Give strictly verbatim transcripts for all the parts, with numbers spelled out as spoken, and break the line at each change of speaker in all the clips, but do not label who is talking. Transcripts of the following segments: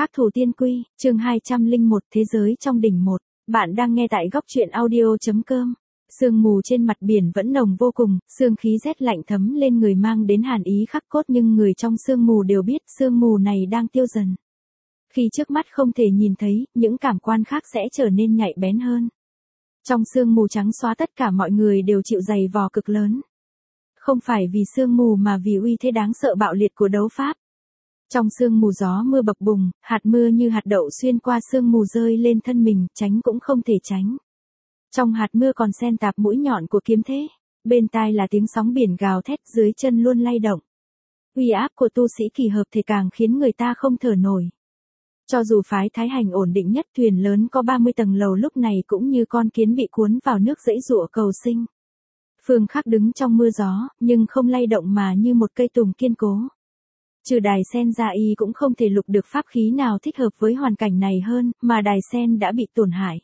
Khác thủ tiên quy, chương hai trăm lẻ một Thế giới trong đỉnh một. Bạn đang nghe tại góc truyện audio.com. Sương mù trên mặt biển vẫn nồng vô cùng, sương khí rét lạnh thấm lên người mang đến hàn ý khắc cốt, nhưng người trong sương mù đều biết sương mù này đang tiêu dần. Khi trước mắt không thể nhìn thấy, những cảm quan khác sẽ trở nên nhạy bén hơn. Trong sương mù trắng xóa tất cả mọi người đều chịu dày vò cực lớn. Không phải vì sương mù mà vì uy thế đáng sợ bạo liệt của đấu pháp. Trong sương mù gió mưa bập bùng, hạt mưa như hạt đậu xuyên qua sương mù rơi lên thân mình, tránh cũng không thể tránh. Trong hạt mưa còn xen tạp mũi nhọn của kiếm thế, bên tai là tiếng sóng biển gào thét, dưới chân luôn lay động. Uy áp của tu sĩ kỳ hợp thể càng khiến người ta không thở nổi. Cho dù phái Thái Hành ổn định nhất, thuyền lớn có ba mươi tầng lầu lúc này cũng như con kiến bị cuốn vào nước giãy giụa cầu sinh. Phương Khắc đứng trong mưa gió, nhưng không lay động mà như một cây tùng kiên cố. Trừ đài sen ra y cũng không thể lục được pháp khí nào thích hợp với hoàn cảnh này hơn, mà đài sen đã bị tổn hại.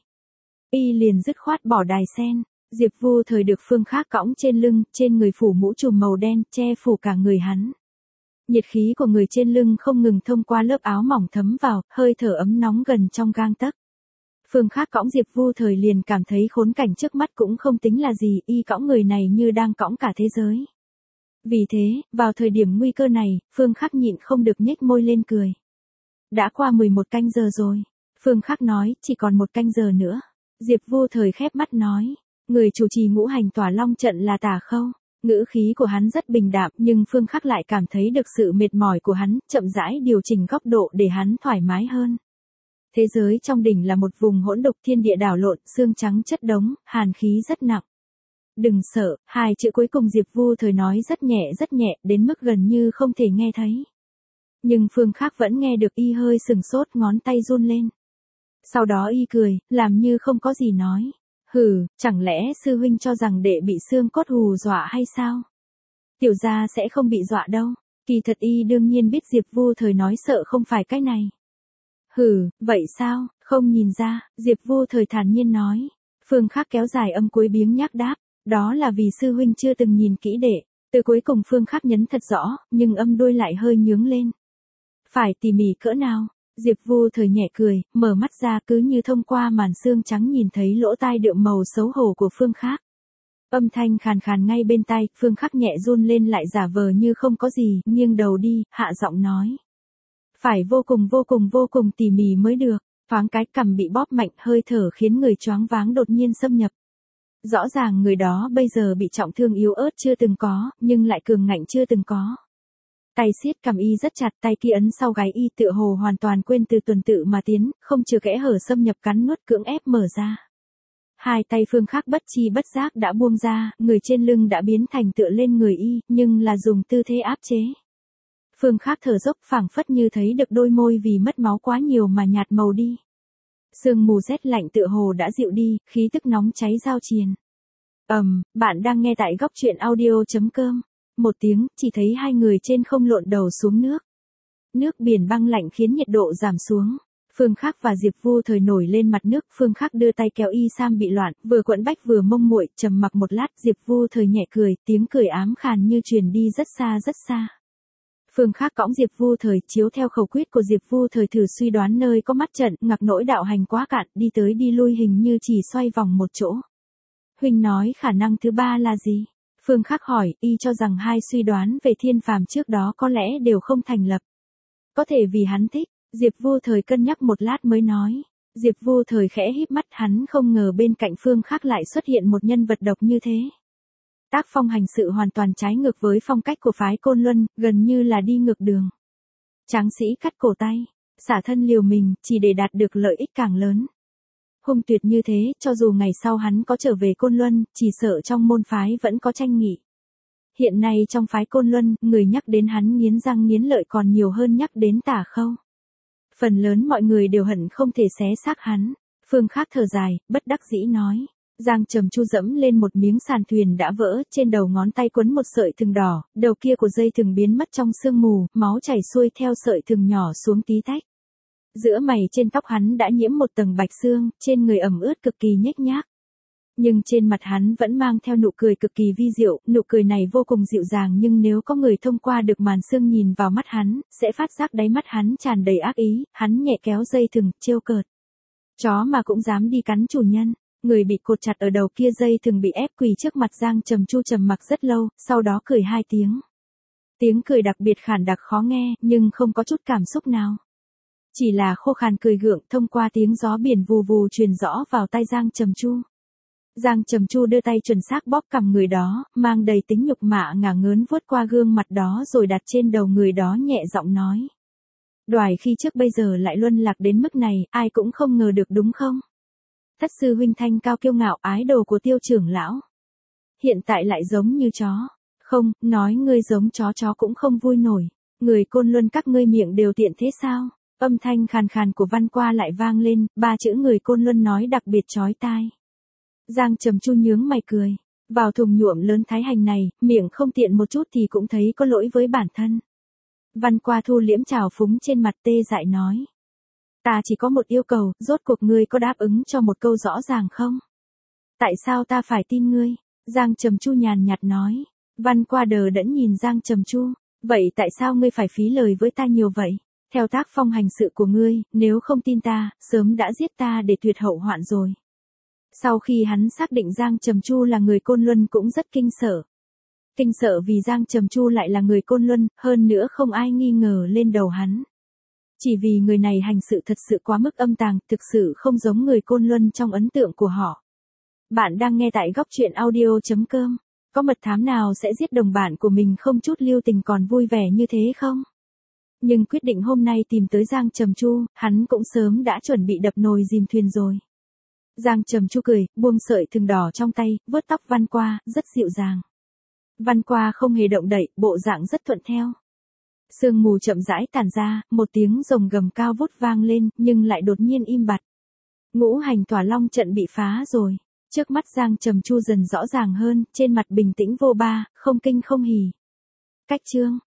Y liền dứt khoát bỏ đài sen. Diệp Vu Thời được Phương Khắc cõng trên lưng, trên người phủ mũ trùm màu đen, che phủ cả người hắn. Nhiệt khí của người trên lưng không ngừng thông qua lớp áo mỏng thấm vào, hơi thở ấm nóng gần trong gang tấc. Phương Khắc cõng Diệp Vu Thời liền cảm thấy khốn cảnh trước mắt cũng không tính là gì, y cõng người này như đang cõng cả thế giới. Vì thế, vào thời điểm nguy cơ này, Phương Khắc nhịn không được nhếch môi lên cười. Đã qua mười một canh giờ rồi. Phương Khắc nói, chỉ còn một canh giờ nữa. Diệp Vu Thời khép mắt nói, người chủ trì ngũ hành tỏa long trận là Tả Khâu. Ngữ khí của hắn rất bình đạm, nhưng Phương Khắc lại cảm thấy được sự mệt mỏi của hắn, chậm rãi điều chỉnh góc độ để hắn thoải mái hơn. Thế giới trong đỉnh là một vùng hỗn độn, thiên địa đảo lộn, sương trắng chất đống, hàn khí rất nặng. Đừng sợ, hai chữ cuối cùng Diệp Vu Thời nói rất nhẹ rất nhẹ, đến mức gần như không thể nghe thấy. Nhưng Phương Khắc vẫn nghe được, y hơi sừng sốt, ngón tay run lên. Sau đó y cười, làm như không có gì nói. Hừ, chẳng lẽ sư huynh cho rằng đệ bị xương cốt hù dọa hay sao? Tiểu gia sẽ không bị dọa đâu. Kỳ thật y đương nhiên biết Diệp Vu Thời nói sợ không phải cái này. Hừ, vậy sao, không nhìn ra, Diệp Vu Thời thản nhiên nói. Phương Khắc kéo dài âm cuối biếng nhác đáp. Đó là vì sư huynh chưa từng nhìn kỹ đệ. Từ cuối cùng Phương Khắc nhấn thật rõ, nhưng âm đuôi lại hơi nhướng lên. Phải tỉ mỉ cỡ nào? Diệp Vu Thời nhẹ cười, mở mắt ra, cứ như thông qua màn sương trắng nhìn thấy lỗ tai đượm màu xấu hổ của Phương Khắc. Âm thanh khàn khàn ngay bên tai, Phương Khắc nhẹ run lên lại giả vờ như không có gì, nghiêng đầu đi, hạ giọng nói. Phải vô cùng vô cùng vô cùng tỉ mỉ mới được. Thoáng cái cằm bị bóp mạnh, hơi thở khiến người choáng váng đột nhiên xâm nhập. Rõ ràng người đó bây giờ bị trọng thương yếu ớt chưa từng có, nhưng lại cường ngạnh chưa từng có. Tay siết cằm y rất chặt, tay kia ấn sau gáy y, tựa hồ hoàn toàn quên từ tuần tự mà tiến, không chừa kẽ hở xâm nhập cắn nuốt cưỡng ép mở ra. Hai tay Phương Khắc bất chi bất giác đã buông ra, người trên lưng đã biến thành tựa lên người y, nhưng là dùng tư thế áp chế. Phương Khắc thở dốc, phảng phất như thấy được đôi môi vì mất máu quá nhiều mà nhạt màu đi. Sương mù rét lạnh tựa hồ đã dịu đi, khí tức nóng cháy giao triền. Ầm, um, bạn đang nghe tại góc truyện audio.com. Một tiếng, chỉ thấy hai người trên không lộn đầu xuống nước. Nước biển băng lạnh khiến nhiệt độ giảm xuống. Phương Khắc và Diệp Vu Thời nổi lên mặt nước, Phương Khắc đưa tay kéo y sam bị loạn, vừa quẫn bách vừa mông muội, trầm mặc một lát, Diệp Vu Thời nhẹ cười, tiếng cười ám khàn như truyền đi rất xa rất xa. Phương Khắc cõng Diệp Vu Thời, chiếu theo khẩu quyết của Diệp Vu Thời thử suy đoán nơi có mắt trận, ngặc nỗi đạo hành quá cạn, đi tới đi lui hình như chỉ xoay vòng một chỗ. Huynh nói khả năng thứ ba là gì? Phương Khắc hỏi, y cho rằng hai suy đoán về thiên phàm trước đó có lẽ đều không thành lập. Có thể vì hắn thích, Diệp Vu Thời cân nhắc một lát mới nói. Diệp Vu Thời khẽ híp mắt, hắn không ngờ bên cạnh Phương Khắc lại xuất hiện một nhân vật độc như thế. Tác phong hành sự hoàn toàn trái ngược với phong cách của phái Côn Luân, gần như là đi ngược đường. Tráng sĩ cắt cổ tay, xả thân liều mình, chỉ để đạt được lợi ích càng lớn. Hung tuyệt như thế, cho dù ngày sau hắn có trở về Côn Luân, chỉ sợ trong môn phái vẫn có tranh nghị. Hiện nay trong phái Côn Luân, người nhắc đến hắn nghiến răng nghiến lợi còn nhiều hơn nhắc đến Tả Khâu. Phần lớn mọi người đều hận không thể xé xác hắn. Phương Khắc thở dài, bất đắc dĩ nói. Giang Trầm Chu dẫm lên một miếng sàn thuyền đã vỡ, trên đầu ngón tay quấn một sợi thừng đỏ, đầu kia của dây thừng biến mất trong sương mù, máu chảy xuôi theo sợi thừng nhỏ xuống tí tách. Giữa mày trên tóc hắn đã nhiễm một tầng bạch xương, trên người ẩm ướt cực kỳ nhếch nhác. Nhưng trên mặt hắn vẫn mang theo nụ cười cực kỳ vi diệu, nụ cười này vô cùng dịu dàng nhưng nếu có người thông qua được màn sương nhìn vào mắt hắn, sẽ phát giác đáy mắt hắn tràn đầy ác ý, hắn nhẹ kéo dây thừng, trêu cợt. Chó mà cũng dám đi cắn chủ nhân. Người bị cột chặt ở đầu kia dây thừng bị ép quỳ trước mặt Giang Trầm Chu trầm mặc rất lâu, sau đó cười hai tiếng. Tiếng cười đặc biệt khản đặc khó nghe, nhưng không có chút cảm xúc nào. Chỉ là khô khàn cười gượng thông qua tiếng gió biển vù vù truyền rõ vào tai Giang Trầm Chu. Giang Trầm Chu đưa tay chuẩn xác bóp cằm người đó, mang đầy tính nhục mạ ngả ngớn vuốt qua gương mặt đó rồi đặt trên đầu người đó nhẹ giọng nói. Đoài khi trước bây giờ lại luân lạc đến mức này, ai cũng không ngờ được đúng không? Thất sư huynh thanh cao kiêu ngạo ái đồ của Tiêu trưởng lão. Hiện tại lại giống như chó. Không, nói ngươi giống chó chó cũng không vui nổi. Người Côn Luân các ngươi miệng đều tiện thế sao? Âm thanh khàn khàn của Văn Qua lại vang lên, ba chữ người Côn Luân nói đặc biệt chói tai. Giang Trầm Chu nhướng mày cười. Vào thùng nhuộm lớn thái hành này, miệng không tiện một chút thì cũng thấy có lỗi với bản thân. Văn Qua thu liễm trào phúng trên mặt tê dại nói. Ta chỉ có một yêu cầu, rốt cuộc ngươi có đáp ứng cho một câu rõ ràng không? Tại sao ta phải tin ngươi? Giang Trầm Chu nhàn nhạt nói. Văn Qua đờ đẫn nhìn Giang Trầm Chu. Vậy tại sao ngươi phải phí lời với ta nhiều vậy? Theo tác phong hành sự của ngươi, nếu không tin ta, sớm đã giết ta để tuyệt hậu hoạn rồi. Sau khi hắn xác định Giang Trầm Chu là người Côn Luân cũng rất kinh sợ. Kinh sợ vì Giang Trầm Chu lại là người Côn Luân, hơn nữa không ai nghi ngờ lên đầu hắn. Chỉ vì người này hành sự thật sự quá mức âm tàng, thực sự không giống người Côn Luân trong ấn tượng của họ. Bạn đang nghe tại góc truyện audio chấm com. Có mật thám nào sẽ giết đồng bạn của mình không chút lưu tình còn vui vẻ như thế không? Nhưng quyết định hôm nay tìm tới Giang Trầm Chu, hắn cũng sớm đã chuẩn bị đập nồi dìm thuyền rồi. Giang Trầm Chu cười, buông sợi thừng đỏ trong tay, vuốt tóc Văn Qua, rất dịu dàng. Văn Qua không hề động đậy, bộ dạng rất thuận theo. Sương mù chậm rãi tản ra, một tiếng rồng gầm cao vút vang lên, nhưng lại đột nhiên im bặt. Ngũ hành tỏa long trận bị phá rồi. Trước mắt Giang Trầm Chu dần rõ ràng hơn, trên mặt bình tĩnh vô ba, không kinh không hỉ. Cách chương.